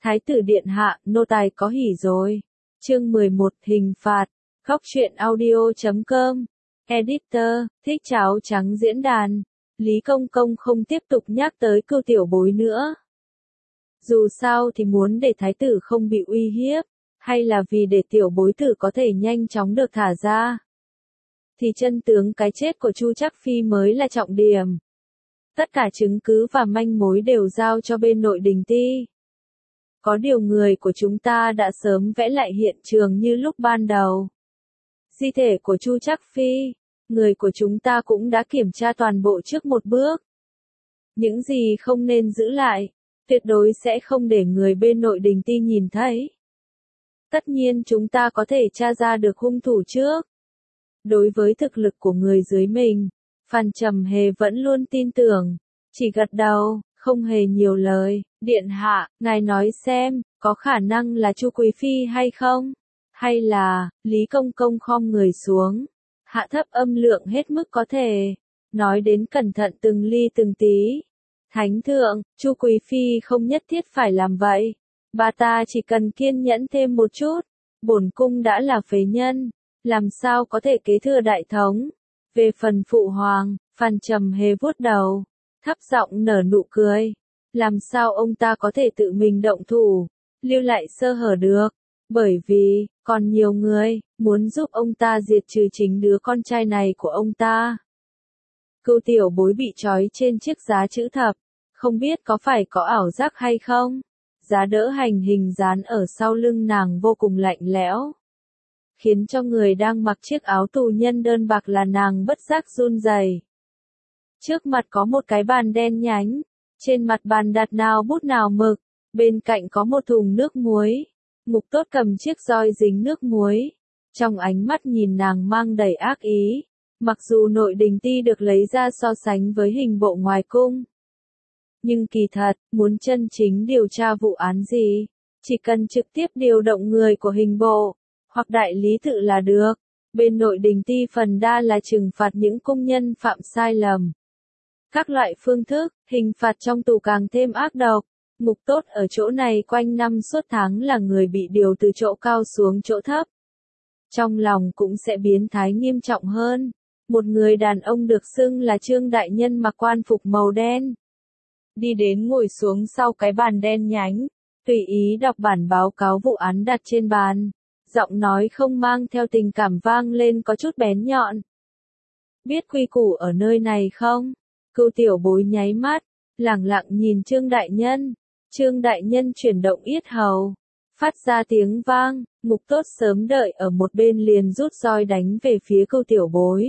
Thái tử điện hạ, nô tài có hỉ rồi. Chương 11, hình phạt. Góc truyện audio.com. Editor, thích cháo trắng diễn đàn. Lý Công Công không tiếp tục nhắc tới Cưu Tiểu Bối nữa. Dù sao thì muốn để thái tử không bị uy hiếp, hay là vì để tiểu bối tử có thể nhanh chóng được thả ra, thì chân tướng cái chết của Chu Trác Phi mới là trọng điểm. Tất cả chứng cứ và manh mối đều giao cho bên nội đình ti. Có điều người của chúng ta đã sớm vẽ lại hiện trường như lúc ban đầu. Di thể của Chu Trác Phi, người của chúng ta cũng đã kiểm tra toàn bộ trước một bước. Những gì không nên giữ lại, tuyệt đối sẽ không để người bên nội đình ti nhìn thấy. Tất nhiên chúng ta có thể tra ra được hung thủ trước. Đối với thực lực của người dưới mình, Phan Trầm Hề vẫn luôn tin tưởng, chỉ gật đầu, không hề nhiều lời. Điện hạ, ngài nói xem, có khả năng là Chu Quý Phi hay không? Hay là, Lý Công Công khom người xuống, hạ thấp âm lượng hết mức có thể, nói đến cẩn thận từng ly từng tí. Thánh thượng, Chu Quý Phi không nhất thiết phải làm vậy. Bà ta chỉ cần kiên nhẫn thêm một chút. Bổn cung đã là phế nhân, làm sao có thể kế thừa đại thống. Về phần phụ hoàng, Phan Trầm Hề vuốt đầu, thấp giọng nở nụ cười. Làm sao ông ta có thể tự mình động thủ, lưu lại sơ hở được, bởi vì, còn nhiều người, muốn giúp ông ta diệt trừ chính đứa con trai này của ông ta. Cưu Tiểu Bối bị trói trên chiếc giá chữ thập, không biết có phải có ảo giác hay không. Giá đỡ hành hình dán ở sau lưng nàng vô cùng lạnh lẽo, khiến cho người đang mặc chiếc áo tù nhân đơn bạc là nàng bất giác run rẩy. Trước mặt có một cái bàn đen nhánh, trên mặt bàn đặt nào bút nào mực, bên cạnh có một thùng nước muối. Mục Tốt cầm chiếc roi dính nước muối, trong ánh mắt nhìn nàng mang đầy ác ý. Mặc dù nội đình ti được lấy ra so sánh với hình bộ ngoài cung, nhưng kỳ thật, muốn chân chính điều tra vụ án gì, chỉ cần trực tiếp điều động người của hình bộ, hoặc đại lý tự là được. Bên nội đình ti phần đa là trừng phạt những công nhân phạm sai lầm. Các loại phương thức, hình phạt trong tù càng thêm ác độc. Mục Tốt ở chỗ này quanh năm suốt tháng là người bị điều từ chỗ cao xuống chỗ thấp. Trong lòng cũng sẽ biến thái nghiêm trọng hơn. Một người đàn ông được xưng là Trương Đại Nhân mặc quan phục màu đen, đi đến ngồi xuống sau cái bàn đen nhánh, tùy ý đọc bản báo cáo vụ án đặt trên bàn. Giọng nói không mang theo tình cảm vang lên có chút bén nhọn. Biết quy củ ở nơi này không? Cưu Tiểu Bối nháy mắt, lẳng lặng nhìn Trương Đại Nhân. Trương Đại Nhân chuyển động yết hầu, phát ra tiếng vang. Mục Tốt sớm đợi ở một bên liền rút roi đánh về phía Cưu Tiểu Bối.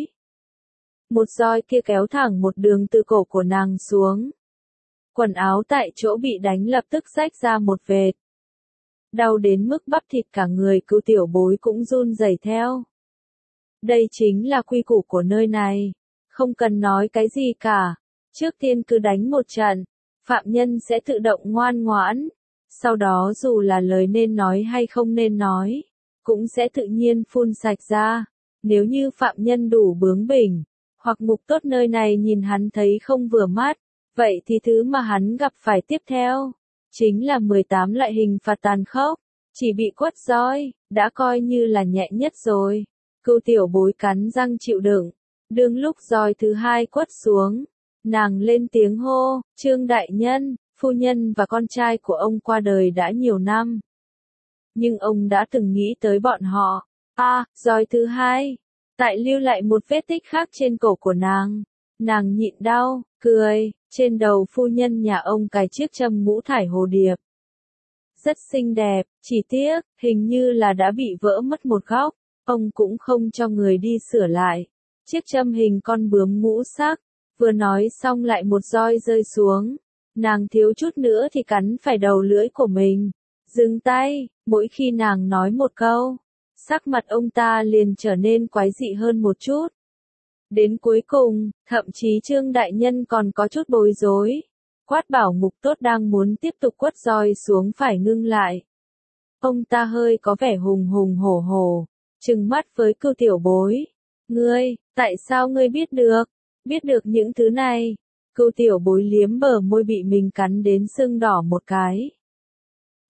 Một roi kia kéo thẳng một đường từ cổ của nàng xuống. Quần áo tại chỗ bị đánh lập tức rách ra một vệt. Đau đến mức bắp thịt cả người Cưu Tiểu Bối cũng run rẩy theo. Đây chính là quy củ của nơi này. Không cần nói cái gì cả. Trước tiên cứ đánh một trận, phạm nhân sẽ tự động ngoan ngoãn. Sau đó dù là lời nên nói hay không nên nói, cũng sẽ tự nhiên phun sạch ra. Nếu như phạm nhân đủ bướng bỉnh, hoặc Mục Tốt nơi này nhìn hắn thấy không vừa mắt, vậy thì thứ mà hắn gặp phải tiếp theo, chính là 18 loại hình phạt tàn khốc. Chỉ bị quất roi, đã coi như là nhẹ nhất rồi. Cưu Tiểu Bối cắn răng chịu đựng. Đương lúc roi thứ hai quất xuống, nàng lên tiếng hô, Trương Đại Nhân, phu nhân và con trai của ông qua đời đã nhiều năm. Nhưng ông đã từng nghĩ tới bọn họ. Roi thứ hai, tại lưu lại một vết tích khác trên cổ của nàng. Nàng nhịn đau, cười, trên đầu phu nhân nhà ông cài chiếc châm ngũ thải hồ điệp. Rất xinh đẹp, chỉ tiếc, hình như là đã bị vỡ mất một góc, ông cũng không cho người đi sửa lại. Chiếc châm hình con bướm ngũ sắc, vừa nói xong lại một roi rơi xuống. Nàng thiếu chút nữa thì cắn phải đầu lưỡi của mình. Dừng tay, mỗi khi nàng nói một câu, sắc mặt ông ta liền trở nên quái dị hơn một chút. Đến cuối cùng, thậm chí Trương Đại Nhân còn có chút bối rối. Quát bảo Mục Tốt đang muốn tiếp tục quất roi xuống phải ngưng lại. Ông ta hơi có vẻ hùng hùng hổ hổ, trừng mắt với Cưu Tiểu Bối. Ngươi, tại sao ngươi biết được? Biết được những thứ này? Cưu Tiểu Bối liếm bờ môi bị mình cắn đến sưng đỏ một cái.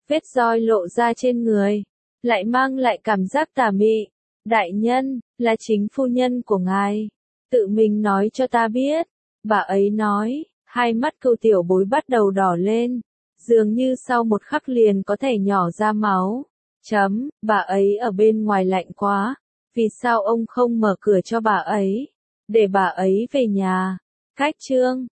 vết roi lộ ra trên người, lại mang lại cảm giác tà mị. Đại nhân, là chính phu nhân của ngài. Tự mình nói cho ta biết. Bà ấy nói, hai mắt Cưu tiểu bối bắt đầu đỏ lên. Dường như sau một khắc liền có thể nhỏ ra máu. Bà ấy ở bên ngoài lạnh quá. Vì sao ông không mở cửa cho bà ấy? Để bà ấy về nhà. Cách chương